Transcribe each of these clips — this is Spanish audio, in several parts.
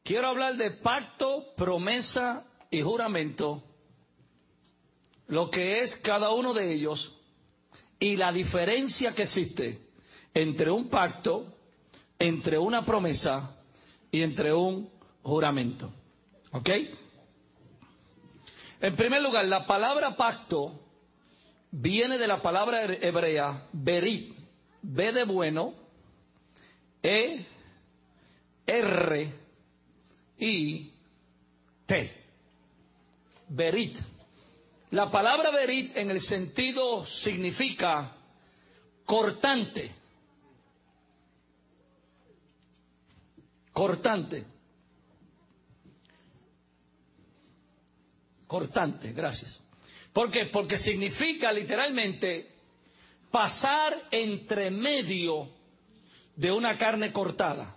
Quiero hablar de pacto, promesa y juramento, lo que es cada uno de ellos y la diferencia que existe entre un pacto, entre una promesa y entre un juramento. ¿Ok? En primer lugar, la palabra pacto viene de la palabra hebrea berit, B de bueno, E, R, I, T. Berit. La palabra berit en el sentido significa cortante. Cortante. Cortante, gracias. ¿Por qué? Porque significa literalmente pasar entre medio de una carne cortada.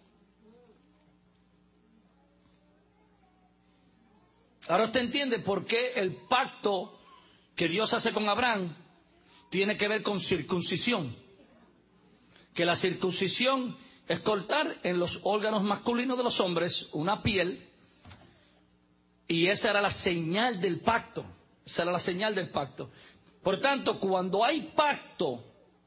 Ahora usted entiende por qué el pacto que Dios hace con Abraham tiene que ver con circuncisión. Que la circuncisión es cortar en los órganos masculinos de los hombres una piel, y esa era la señal del pacto. Esa era la señal del pacto. Por tanto, cuando hay pacto,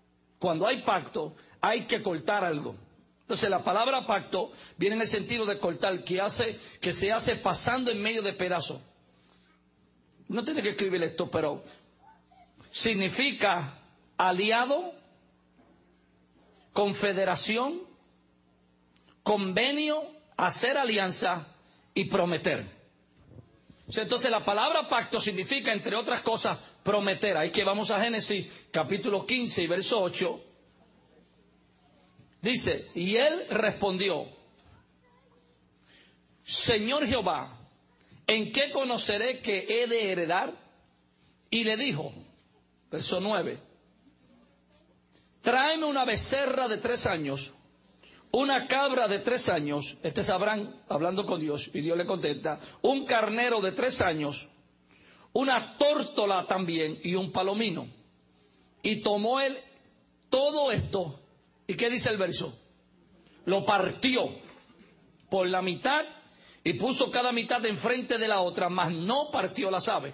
hay que cortar algo. Entonces la palabra pacto viene en el sentido de cortar, que se hace pasando en medio de pedazos. No tiene que escribir esto, pero significa aliado, confederación, convenio, hacer alianza y prometer. Entonces la palabra pacto significa, entre otras cosas, prometer. Ahí que vamos a Génesis capítulo 15 y verso 8. Dice, y él respondió, Señor Jehová, ¿en qué conoceré que he de heredar? Y le dijo, verso 9, tráeme una becerra de 3 años, una cabra de 3 años, este es Abraham hablando con Dios, y Dios le contesta, un carnero de 3 años, una tórtola también, y un palomino. Y tomó él todo esto, ¿y qué dice el verso? Lo partió por la mitad y puso cada mitad enfrente de la otra, mas no partió las aves.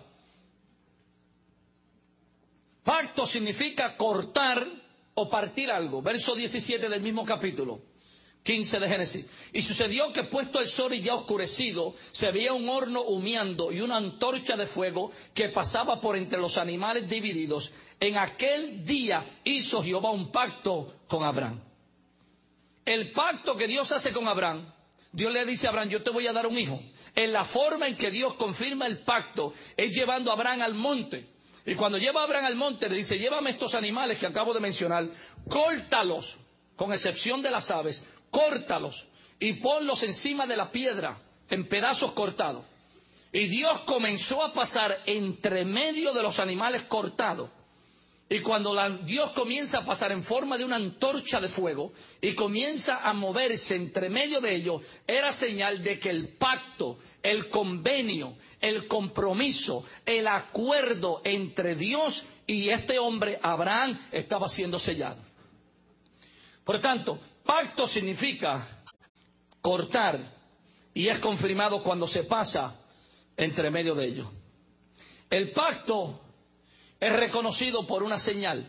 Pacto significa cortar o partir algo. Verso 17 del mismo capítulo 15 de Génesis. Y sucedió que puesto el sol y ya oscurecido, se veía un horno humeando y una antorcha de fuego que pasaba por entre los animales divididos. En aquel día hizo Jehová un pacto con Abraham. El pacto que Dios hace con Abraham, Dios le dice a Abraham, yo te voy a dar un hijo. En la forma en que Dios confirma el pacto es llevando a Abraham al monte. Y cuando lleva a Abraham al monte le dice, llévame estos animales que acabo de mencionar, córtalos, con excepción de las aves, córtalos y ponlos encima de la piedra en pedazos cortados. Y Dios comenzó a pasar entre medio de los animales cortados. Y cuando Dios comienza a pasar en forma de una antorcha de fuego y comienza a moverse entre medio de ellos, era señal de que el pacto, el convenio, el compromiso, el acuerdo entre Dios y este hombre, Abraham, estaba siendo sellado. Por tanto, pacto significa cortar y es confirmado cuando se pasa entre medio de ellos. El pacto es reconocido por una señal.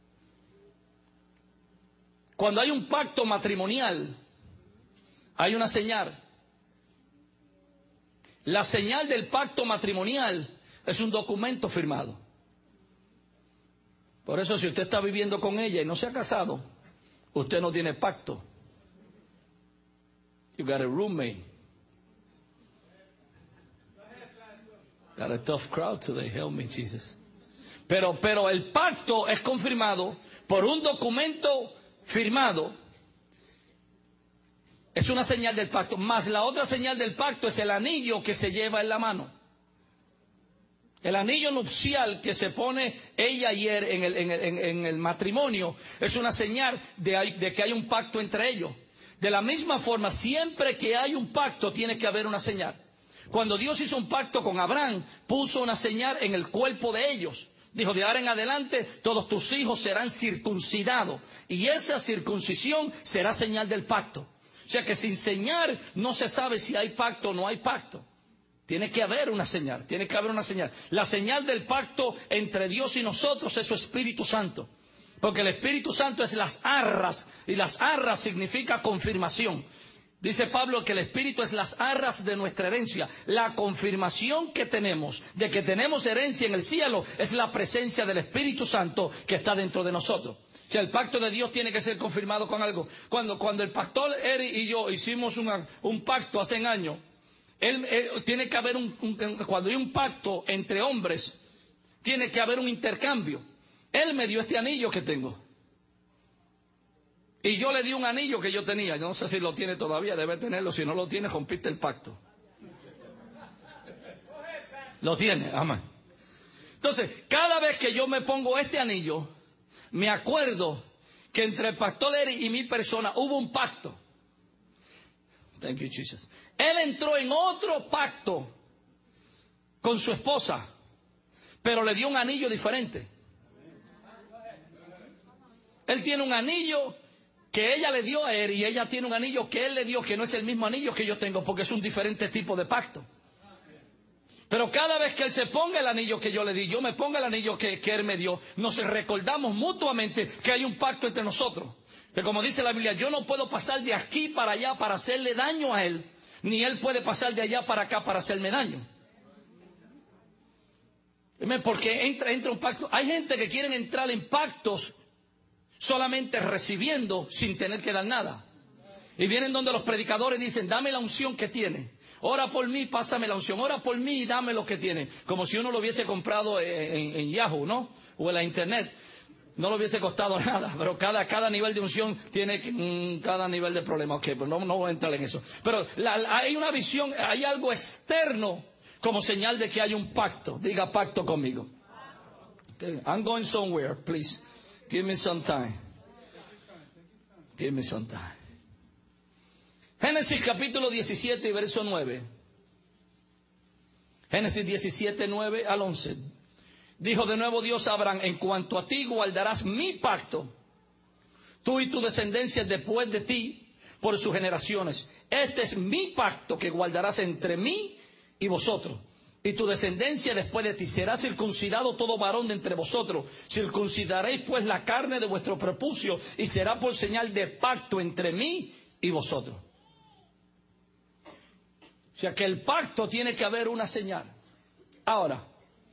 Cuando hay un pacto matrimonial, hay una señal. La señal del pacto matrimonial es un documento firmado. Por eso, si usted está viviendo con ella y no se ha casado, usted no tiene pacto. You got a roommate. Got a tough crowd today. Help me, Jesus. Pero el pacto es confirmado por un documento firmado. Es una señal del pacto. Más la otra señal del pacto es el anillo que se lleva en la mano. El anillo nupcial que se pone ella y él en el matrimonio es una señal de que hay un pacto entre ellos. De la misma forma, siempre que hay un pacto tiene que haber una señal. Cuando Dios hizo un pacto con Abraham, puso una señal en el cuerpo de ellos. Dijo, de ahora en adelante todos tus hijos serán circuncidados. Y esa circuncisión será señal del pacto. O sea que sin señal no se sabe si hay pacto o no hay pacto. Tiene que haber una señal, tiene que haber una señal. La señal del pacto entre Dios y nosotros es su Espíritu Santo. Porque el Espíritu Santo es las arras, y las arras significa confirmación. Dice Pablo que el Espíritu es las arras de nuestra herencia. La confirmación que tenemos de que tenemos herencia en el cielo es la presencia del Espíritu Santo que está dentro de nosotros. O sea, el pacto de Dios tiene que ser confirmado con algo. Cuando el pastor Eric y yo hicimos un pacto hace años, tiene que haber cuando hay un pacto entre hombres, tiene que haber un intercambio. Él me dio este anillo que tengo. Y yo le di un anillo que yo tenía. Yo no sé si lo tiene todavía, debe tenerlo. Si no lo tiene, rompiste el pacto. Lo tiene, amén. Entonces, cada vez que yo me pongo este anillo, me acuerdo que entre el pastor Eric y mi persona hubo un pacto. Thank you, Jesus. Él entró en otro pacto con su esposa, pero le dio un anillo diferente. Él tiene un anillo que ella le dio a él y ella tiene un anillo que él le dio, que no es el mismo anillo que yo tengo, porque es un diferente tipo de pacto. Pero cada vez que él se ponga el anillo que yo le di, yo me ponga el anillo que él me dio, nos recordamos mutuamente que hay un pacto entre nosotros. Que como dice la Biblia, yo no puedo pasar de aquí para allá para hacerle daño a él, ni él puede pasar de allá para acá para hacerme daño. Porque entra un pacto. Hay gente que quieren entrar en pactos solamente recibiendo sin tener que dar nada. Y vienen donde los predicadores dicen, dame la unción que tiene. Ora por mí, pásame la unción. Ora por mí y dame lo que tiene. Como si uno lo hubiese comprado en Yahoo, ¿no? O en la internet. No le hubiese costado nada, pero cada nivel de unción tiene cada nivel de problema. Ok, pues no voy a entrar en eso. Pero hay una visión, hay algo externo como señal de que hay un pacto. Diga pacto conmigo. Okay. I'm going somewhere, please. Give me some time. Give me some time. Génesis capítulo 17 y verso 9. Génesis 17, 9 al 11. Dijo de nuevo Dios a Abraham, en cuanto a ti guardarás mi pacto, tú y tu descendencia después de ti, por sus generaciones. Este es mi pacto que guardarás entre mí y vosotros. Y tu descendencia después de ti será circuncidado todo varón de entre vosotros. Circuncidaréis pues la carne de vuestro prepucio y será por señal de pacto entre mí y vosotros. O sea que el pacto tiene que haber una señal. Ahora,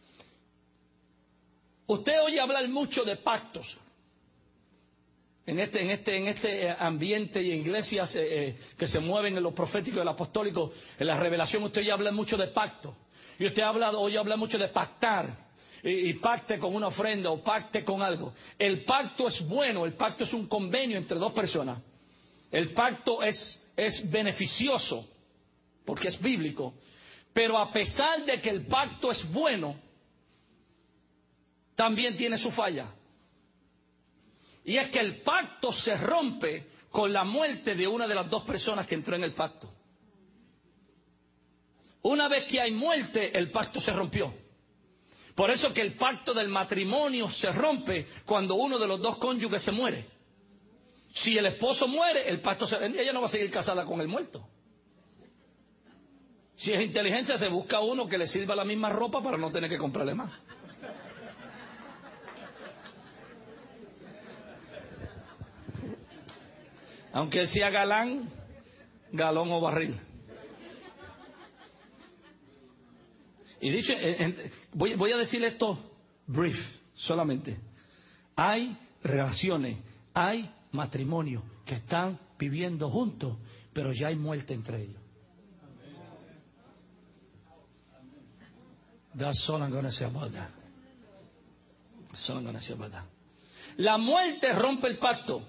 usted oye hablar mucho de pactos en este ambiente y en iglesias que se mueven en lo profético y el apostólico, en la revelación. Usted oye hablar mucho de pactos. Y usted oye hablar mucho de pactar. Y pacte con una ofrenda o pacte con algo. El pacto es bueno, el pacto es un convenio entre dos personas. El pacto es beneficioso porque es bíblico. Pero a pesar de que el pacto es bueno, también tiene su falla. Y es que el pacto se rompe con la muerte de una de las dos personas que entró en el pacto. Una vez que hay muerte, el pacto se rompió. Por eso que el pacto del matrimonio se rompe cuando uno de los dos cónyuges se muere. Si el esposo muere, el pacto ella no va a seguir casada con el muerto. Si es inteligencia, se busca uno que le sirva la misma ropa para no tener que comprarle más. Aunque sea galán, galón o barril. Y dicho, voy a decir esto brief solamente. Hay relaciones, hay matrimonios que están viviendo juntos, pero ya hay muerte entre ellos. That's all I'm gonna say about that. That's all I'm gonna say about that. La muerte rompe el pacto.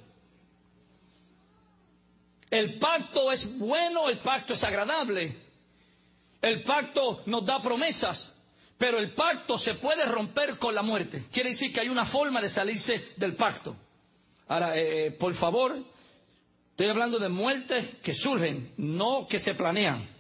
El pacto es bueno, el pacto es agradable. El pacto nos da promesas, pero el pacto se puede romper con la muerte. Quiere decir que hay una forma de salirse del pacto. Ahora, por favor, estoy hablando de muertes que surgen, no que se planean.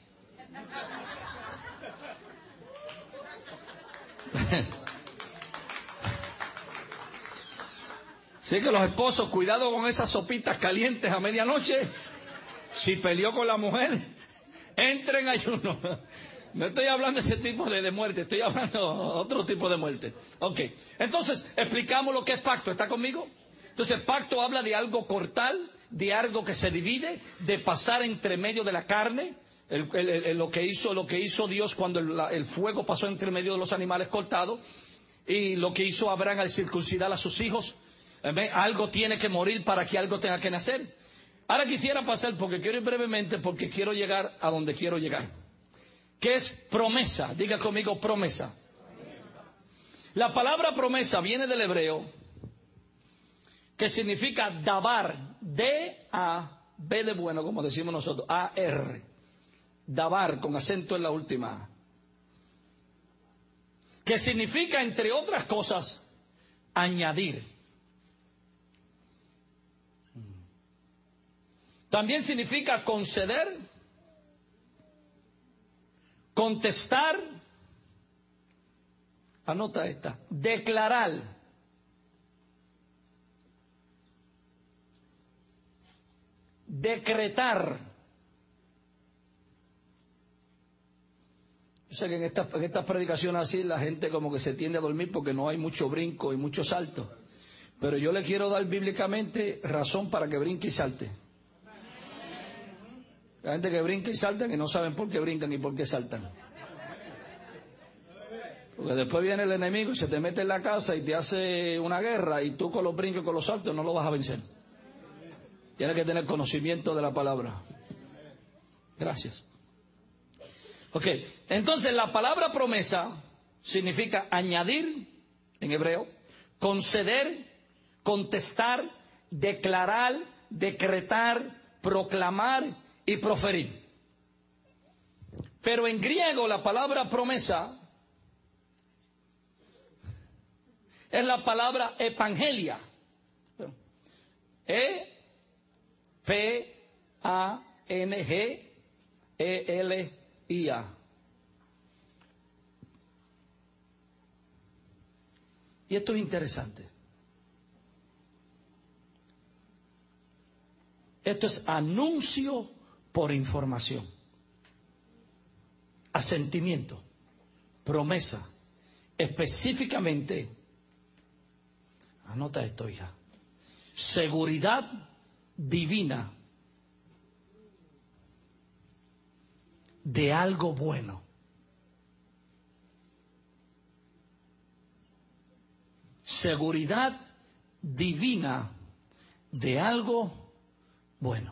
Así que los esposos, cuidado con esas sopitas calientes a medianoche. Si peleó con la mujer, entra en ayuno. No estoy hablando de ese tipo de muerte, estoy hablando de otro tipo de muerte. Ok, entonces explicamos lo que es pacto. ¿Está conmigo? Entonces pacto habla de algo cortal, de algo que se divide, de pasar entre medio de la carne. Lo que hizo Dios cuando el fuego pasó entre medio de los animales cortados, y lo que hizo Abraham al circuncidar a sus hijos. Algo tiene que morir para que algo tenga que nacer. Ahora quisiera pasar, porque quiero ir brevemente, porque quiero llegar a donde quiero llegar. ¿Qué es promesa? Diga conmigo, promesa. La palabra promesa viene del hebreo, que significa dabar, D-A-B de bueno, como decimos nosotros, A-R. Dabar, con acento en la última A. Que significa, entre otras cosas, añadir. También significa conceder, contestar, anota esta, declarar, decretar. Yo sé que en estas predicaciones así la gente como que se tiende a dormir porque no hay mucho brinco y mucho salto. Pero yo le quiero dar bíblicamente razón para que brinque y salte. La gente que brinca y saltan y no saben por qué brincan y por qué saltan. Porque después viene el enemigo y se te mete en la casa y te hace una guerra, y tú con los brincos y con los saltos no lo vas a vencer. Tienes que tener conocimiento de la palabra. Gracias. Ok, entonces la palabra promesa significa añadir, en hebreo, conceder, contestar, declarar, decretar, proclamar y proferir. Pero en griego la palabra promesa es la palabra evangelia. E-P-A-N-G-E-L-I-A. Y esto es interesante. Esto es anuncio por información, asentimiento, promesa, específicamente, anota esto, hija, seguridad divina de algo bueno. Seguridad divina de algo bueno.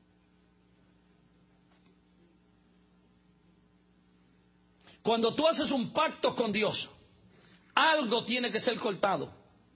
Cuando tú haces un pacto con Dios, algo tiene que ser cortado.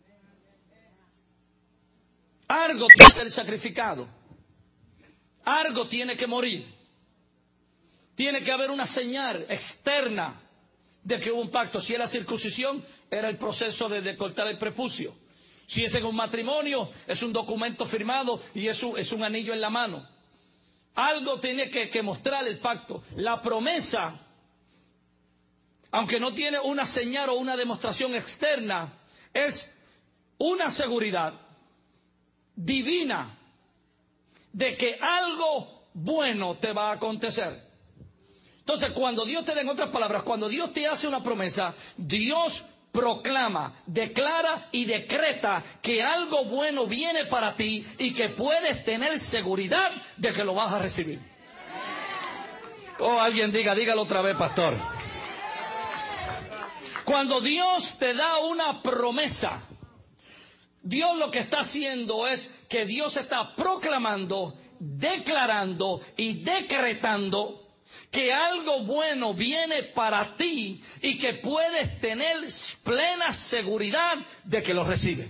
Algo tiene que ser sacrificado. Algo tiene que morir. Tiene que haber una señal externa de que hubo un pacto. Si es la circuncisión, era el proceso de cortar el prepucio. Si es en un matrimonio, es un documento firmado y es un anillo en la mano. Algo tiene que mostrar el pacto. La promesa, aunque no tiene una señal o una demostración externa, es una seguridad divina de que algo bueno te va a acontecer. Entonces, cuando Dios te da, en otras palabras, cuando Dios te hace una promesa, Dios proclama, declara y decreta que algo bueno viene para ti y que puedes tener seguridad de que lo vas a recibir. Oh, alguien dígalo otra vez, pastor. Cuando Dios te da una promesa, Dios lo que está haciendo es que Dios está proclamando, declarando y decretando que algo bueno viene para ti y que puedes tener plena seguridad de que lo recibes.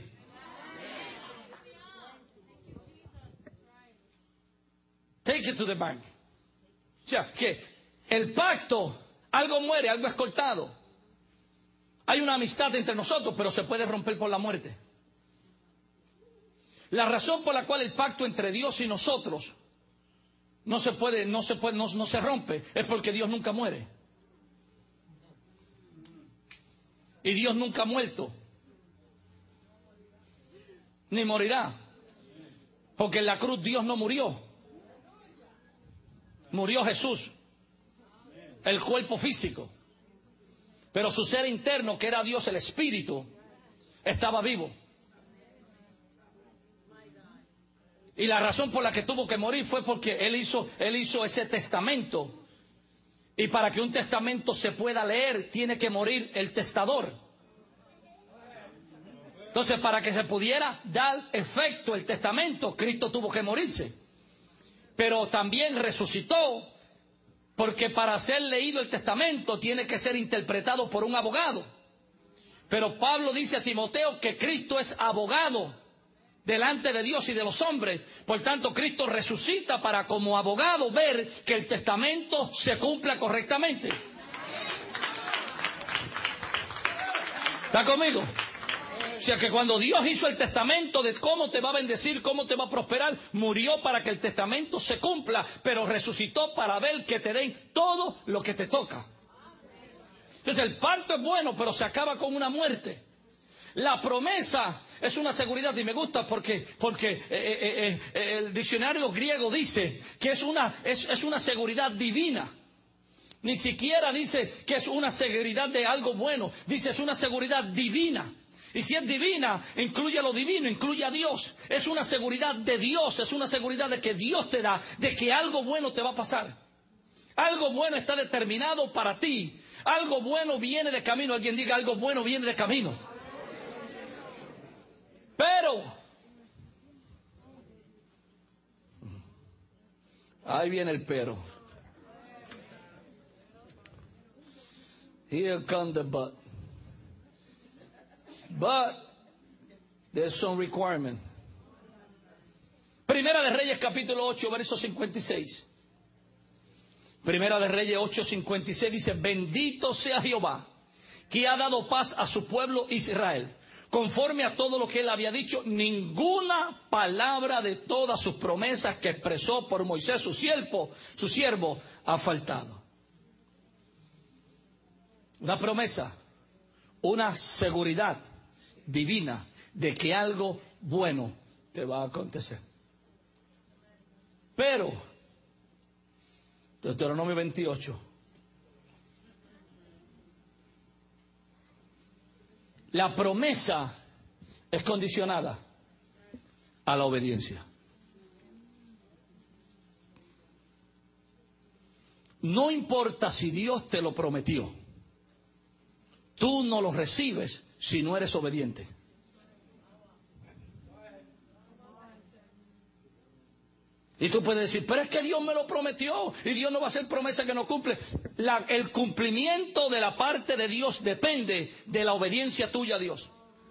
Take it to the bank. O sea, que el pacto, algo muere, algo es cortado. Hay una amistad entre nosotros, pero se puede romper por la muerte. La razón por la cual el pacto entre Dios y nosotros no se rompe es porque Dios nunca muere. Y Dios nunca ha muerto. Ni morirá. Porque en la cruz Dios no murió. murió Jesús, el cuerpo físico, pero su ser interno, que era Dios, el Espíritu, estaba vivo. Y la razón por la que tuvo que morir fue porque él hizo ese testamento. Y para que un testamento se pueda leer, tiene que morir el testador. Entonces, para que se pudiera dar efecto el testamento, Cristo tuvo que morirse. Pero también resucitó, porque para ser leído el testamento tiene que ser interpretado por un abogado. Pero Pablo dice a Timoteo que Cristo es abogado delante de Dios y de los hombres. Por tanto, Cristo resucita para, como abogado, ver que el testamento se cumpla correctamente. ¿Está conmigo? O sea que cuando Dios hizo el testamento de cómo te va a bendecir, cómo te va a prosperar, murió para que el testamento se cumpla, pero resucitó para ver que te den todo lo que te toca. Entonces el pacto es bueno, pero se acaba con una muerte. La promesa es una seguridad, y me gusta porque el diccionario griego dice que es una seguridad divina. Ni siquiera dice que es una seguridad de algo bueno, dice es una seguridad divina. Y si es divina, incluye lo divino, incluye a Dios. Es una seguridad de Dios, es una seguridad de que Dios te da, de que algo bueno te va a pasar. Algo bueno está determinado para ti. Algo bueno viene de camino. Alguien diga, algo bueno viene de camino. Pero, ahí viene el pero. Here comes the but. But there's some requirement. Primera de Reyes capítulo 8, verso 56. Primera de Reyes 8:56 dice: bendito sea Jehová, que ha dado paz a su pueblo Israel, conforme a todo lo que él había dicho. Ninguna palabra de todas sus promesas que expresó por Moisés su siervo ha faltado. Una promesa, una seguridad divina de que algo bueno te va a acontecer. Pero Deuteronomio 28, la promesa es condicionada a la obediencia. No importa si Dios te lo prometió, tú no lo recibes si no eres obediente. Y tú puedes decir, pero es que Dios me lo prometió y Dios no va a hacer promesa que no cumple. El cumplimiento de la parte de Dios depende de la obediencia tuya a Dios.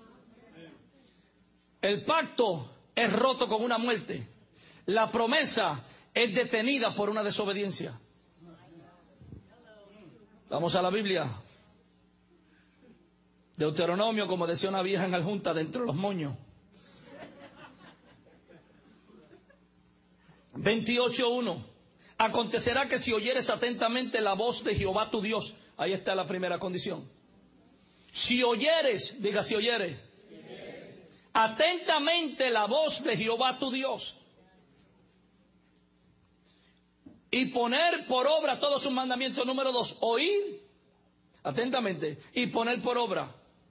El pacto es roto con una muerte. La promesa es detenida por una desobediencia. Vamos a la Biblia. Deuteronomio, como decía una vieja en la junta, dentro de los moños. 28:1. Acontecerá que si oyeres atentamente la voz de Jehová tu Dios, ahí está la primera condición. Si oyeres, diga si oyeres, atentamente la voz de Jehová tu Dios, y poner por obra todos sus mandamientos. Número 2, oír atentamente y poner por obra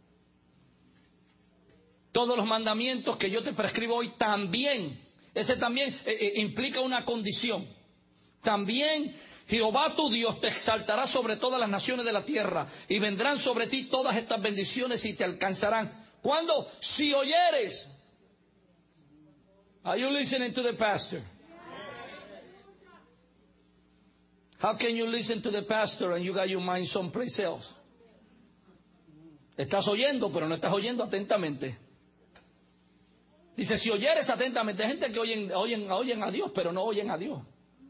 todos los mandamientos que yo te prescribo hoy. También, ese también implica una condición. También Jehová tu Dios te exaltará sobre todas las naciones de la tierra, y vendrán sobre ti todas estas bendiciones y te alcanzarán. ¿Cuándo? Si oyeres. Are you listening to the pastor? How can you listen to the pastor and you got your mind someplace else? Estás oyendo, pero no estás oyendo atentamente. Dice, si oyeres atentamente. Hay gente que oyen a Dios, pero no oyen a Dios.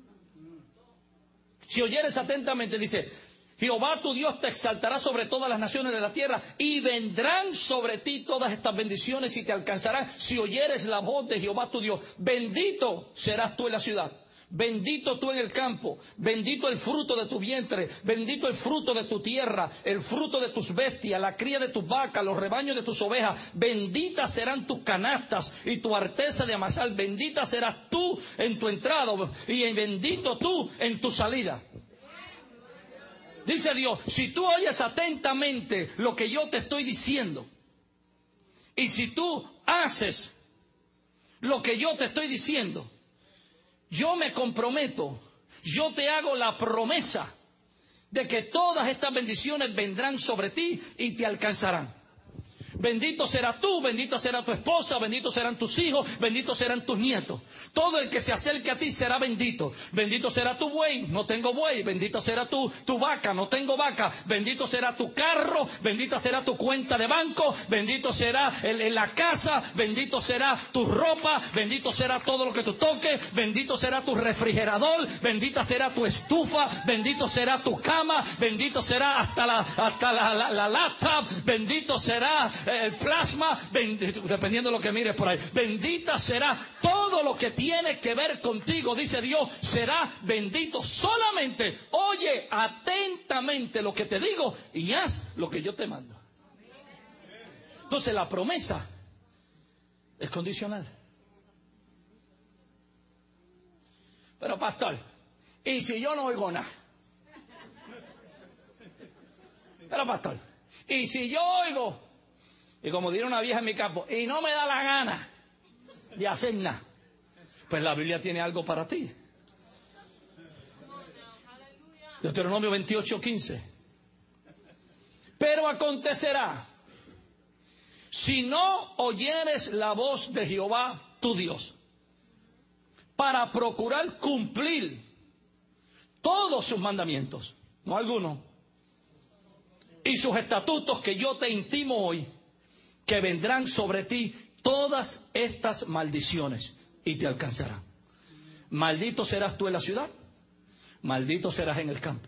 Si oyeres atentamente, dice, Jehová tu Dios te exaltará sobre todas las naciones de la tierra, y vendrán sobre ti todas estas bendiciones y te alcanzarán si oyeres la voz de Jehová tu Dios. Bendito serás tú en la ciudad, Bendito tú en el campo, bendito el fruto de tu vientre, bendito el fruto de tu tierra, el fruto de tus bestias, la cría de tus vacas, los rebaños de tus ovejas. Benditas serán tus canastas y tu arteza de amasar. Bendita serás tú en tu entrada y bendito tú en tu salida. Dice Dios, si tú oyes atentamente lo que yo te estoy diciendo, y si tú haces lo que yo te estoy diciendo, yo me comprometo, yo te hago la promesa de que todas estas bendiciones vendrán sobre ti y te alcanzarán. Bendito serás tú, bendita será tu esposa, benditos serán tus hijos, benditos serán tus nietos. Todo el que se acerque a ti será bendito. Bendito será tu buey, no tengo buey. Bendito será tu vaca, no tengo vaca. Bendito será tu carro, bendita será tu cuenta de banco, bendito será la casa, bendito será tu ropa, bendito será todo lo que tú toques, bendito será tu refrigerador, bendita será tu estufa, bendito será tu cama, bendito será hasta la laptop, bendito será el plasma, dependiendo de lo que mires por ahí. Bendita será todo lo que tiene que ver contigo, dice Dios, será bendito. Solamente oye atentamente lo que te digo y haz lo que yo te mando. Entonces la promesa es condicional. Pero pastor, ¿y si yo no oigo nada? Pero pastor, ¿y si yo oigo? Y como diría una vieja en mi campo, y no me da la gana de hacer nada. Pues la Biblia tiene algo para ti. Deuteronomio 28:15. Pero acontecerá, si no oyeres la voz de Jehová tu Dios, para procurar cumplir todos sus mandamientos, no algunos, y sus estatutos que yo te intimo hoy, que vendrán sobre ti todas estas maldiciones y te alcanzarán. Maldito serás tú en la ciudad, maldito serás en el campo.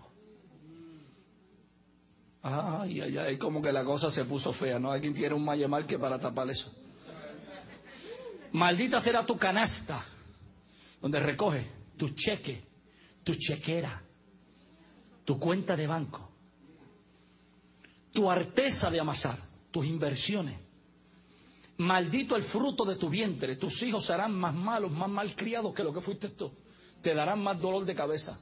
Ay, ay, ay, como que la cosa se puso fea, ¿no? Alguien tiene un mayemar que para tapar eso. Maldita será tu canasta, donde recoge tu cheque, tu chequera, tu cuenta de banco, tu arteza de amasar, tus inversiones. Maldito el fruto de tu vientre, tus hijos serán más malos, más malcriados que lo que fuiste tú. Te darán más dolor de cabeza.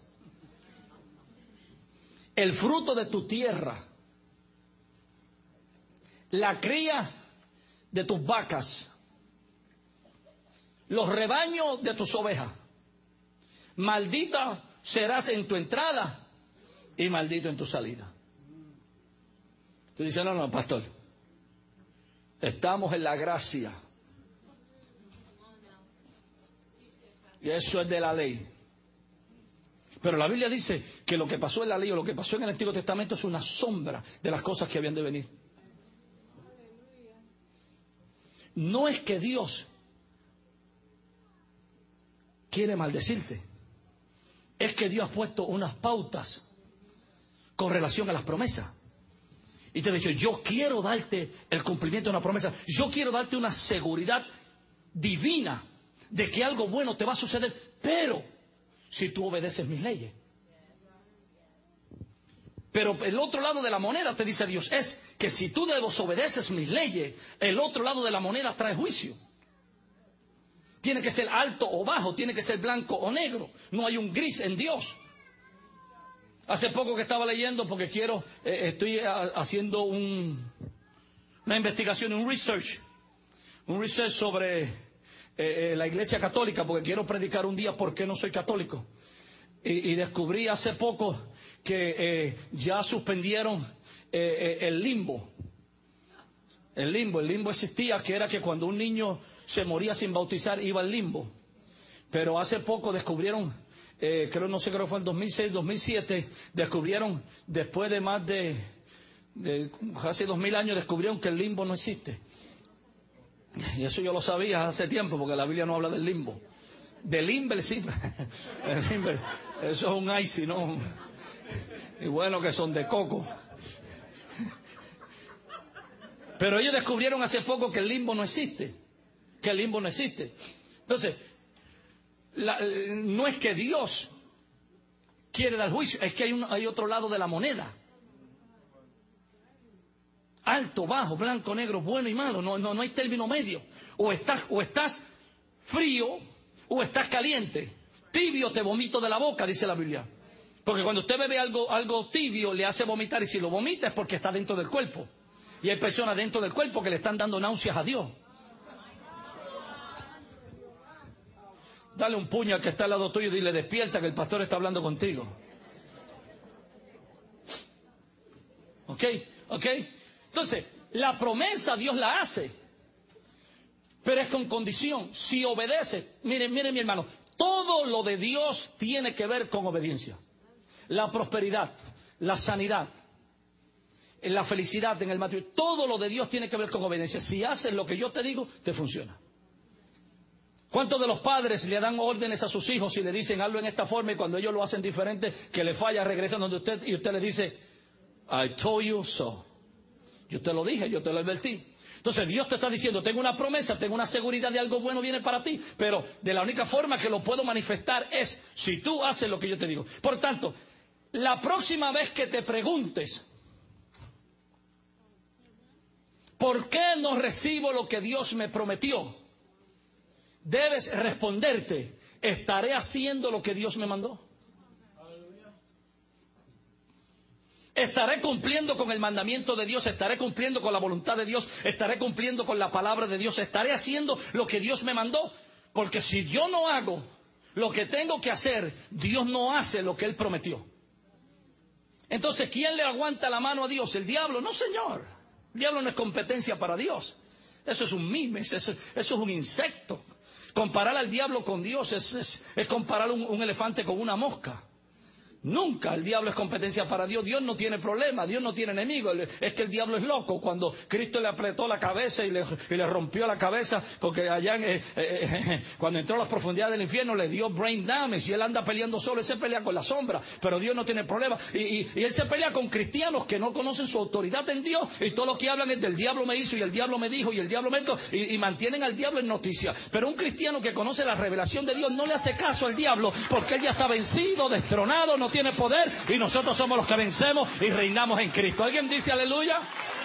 El fruto de tu tierra, la cría de tus vacas, los rebaños de tus ovejas. Maldita serás en tu entrada y maldito en tu salida. Tú dices, no, pastor, estamos en la gracia. Y eso es de la ley. Pero la Biblia dice que lo que pasó en la ley o lo que pasó en el Antiguo Testamento es una sombra de las cosas que habían de venir. No es que Dios quiere maldecirte. Es que Dios ha puesto unas pautas con relación a las promesas. Y te ha dicho, yo quiero darte el cumplimiento de una promesa. Yo quiero darte una seguridad divina de que algo bueno te va a suceder. Pero si tú obedeces mis leyes. Pero el otro lado de la moneda, te dice Dios, es que si tú desobedeces mis leyes, el otro lado de la moneda trae juicio. Tiene que ser alto o bajo, tiene que ser blanco o negro. No hay un gris en Dios. Hace poco que estaba leyendo, porque estoy haciendo una investigación, un research sobre la Iglesia Católica, porque quiero predicar un día por qué no soy católico. Y descubrí hace poco que ya suspendieron el limbo. El limbo existía, que era que cuando un niño se moría sin bautizar iba al limbo. Pero hace poco descubrieron, no sé, creo que fue en 2006, 2007, descubrieron, después de más de casi 2000 años, descubrieron que el limbo no existe. Y eso yo lo sabía hace tiempo, porque la Biblia no habla del limbo. Del limber sí. El limber, eso es un icy, ¿no? Y bueno, que son de coco. Pero ellos descubrieron hace poco que el limbo no existe. Que el limbo no existe. Entonces, no es que Dios quiere dar juicio, es que hay otro lado de la moneda. Alto, bajo, blanco, negro, bueno y malo, no hay término medio. O estás frío o estás caliente. Tibio te vomito de la boca, dice la Biblia. Porque cuando usted bebe algo tibio le hace vomitar, y si lo vomita es porque está dentro del cuerpo. Y hay personas dentro del cuerpo que le están dando náuseas a Dios. Dale un puño al que está al lado tuyo y dile: despierta, que el pastor está hablando contigo. ¿Ok? Entonces, la promesa Dios la hace, pero es con condición. Si obedece, mire mi hermano, todo lo de Dios tiene que ver con obediencia. La prosperidad, la sanidad, la felicidad en el matrimonio, todo lo de Dios tiene que ver con obediencia. Si haces lo que yo te digo, te funciona. ¿Cuántos de los padres le dan órdenes a sus hijos y le dicen hazlo en esta forma, y cuando ellos lo hacen diferente, que le falla, regresan donde usted y usted le dice I told you so? Yo te lo dije, yo te lo advertí. Entonces Dios te está diciendo: tengo una promesa, tengo una seguridad de algo bueno viene para ti, pero de la única forma que lo puedo manifestar es si tú haces lo que yo te digo. Por tanto, la próxima vez que te preguntes ¿por qué no recibo lo que Dios me prometió?, debes responderte: ¿estaré haciendo lo que Dios me mandó? ¿Estaré cumpliendo con el mandamiento de Dios? ¿Estaré cumpliendo con la voluntad de Dios? ¿Estaré cumpliendo con la palabra de Dios? ¿Estaré haciendo lo que Dios me mandó? Porque si yo no hago lo que tengo que hacer, Dios no hace lo que Él prometió. Entonces, ¿quién le aguanta la mano a Dios? ¿El diablo? No, señor. El diablo no es competencia para Dios. Eso es un mimes, eso es un insecto. Comparar al diablo con Dios es comparar un elefante con una mosca. Nunca el diablo es competencia para Dios. Dios no tiene problema, Dios no tiene enemigo. Es que el diablo es loco. Cuando Cristo le apretó la cabeza y le rompió la cabeza, porque allá cuando entró a las profundidades del infierno le dio brain damage, y él anda peleando solo. Él se pelea con la sombra, pero Dios no tiene problema. Y él se pelea con cristianos que no conocen su autoridad en Dios, y todo lo que hablan es del diablo me hizo, y el diablo me dijo, y el diablo me hizo, y mantienen al diablo en noticia. Pero un cristiano que conoce la revelación de Dios no le hace caso al diablo, porque él ya está vencido, destronado, no tiene poder, y nosotros somos los que vencemos y reinamos en Cristo. ¿Alguien dice aleluya?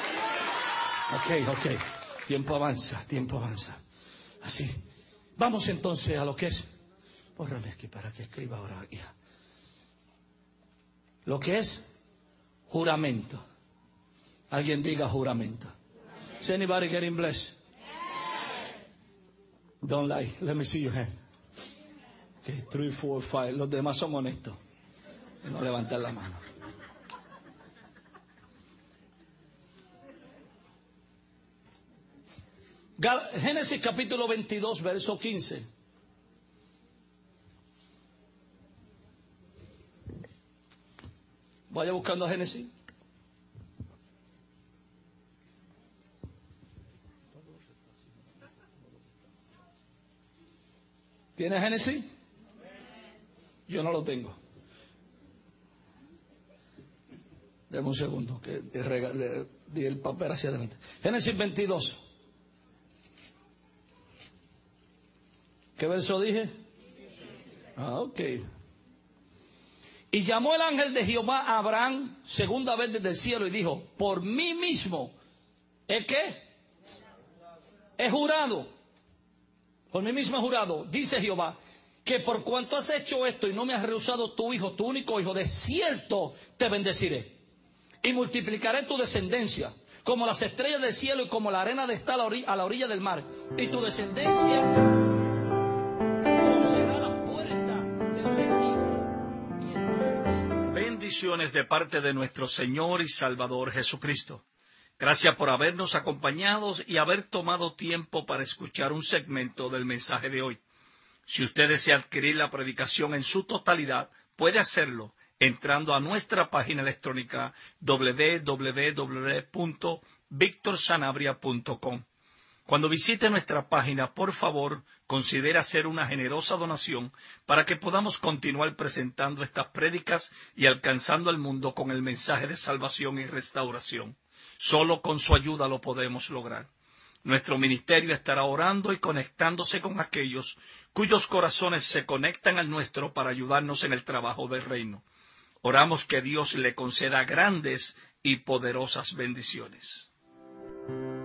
Ok. Tiempo avanza. Así. Vamos entonces a lo que es. Bórrame aquí para que escriba ahora, hija. Lo que es juramento. Alguien diga juramento. Is anybody getting blessed? Don't lie. Let me see your hand. Okay, 3, 4, 5. Los demás son honestos. Y no levantar la mano. Génesis capítulo 22, verso 15. Vaya buscando a Génesis. ¿Tiene Génesis? Yo no lo tengo. Deme un segundo, que le di el papel hacia adelante. Génesis 22. ¿Qué verso dije? Ok. Y llamó el ángel de Jehová a Abraham segunda vez desde el cielo y dijo: por mí mismo, ¿es qué? He jurado. Por mí mismo he jurado, dice Jehová, que por cuanto has hecho esto y no me has rehusado tu hijo, tu único hijo, de cierto te bendeciré. Y multiplicaré tu descendencia como las estrellas del cielo y como la arena de está a la orilla del mar. Y tu descendencia conocerá la puerta de los impíos. Bendiciones de parte de nuestro Señor y Salvador Jesucristo. Gracias por habernos acompañado y haber tomado tiempo para escuchar un segmento del mensaje de hoy. Si usted desea adquirir la predicación en su totalidad, puede hacerlo entrando a nuestra página electrónica www.victorsanabria.com. Cuando visite nuestra página, por favor, considere hacer una generosa donación para que podamos continuar presentando estas prédicas y alcanzando al mundo con el mensaje de salvación y restauración. Solo con su ayuda lo podemos lograr. Nuestro ministerio estará orando y conectándose con aquellos cuyos corazones se conectan al nuestro para ayudarnos en el trabajo del reino. Oramos que Dios le conceda grandes y poderosas bendiciones.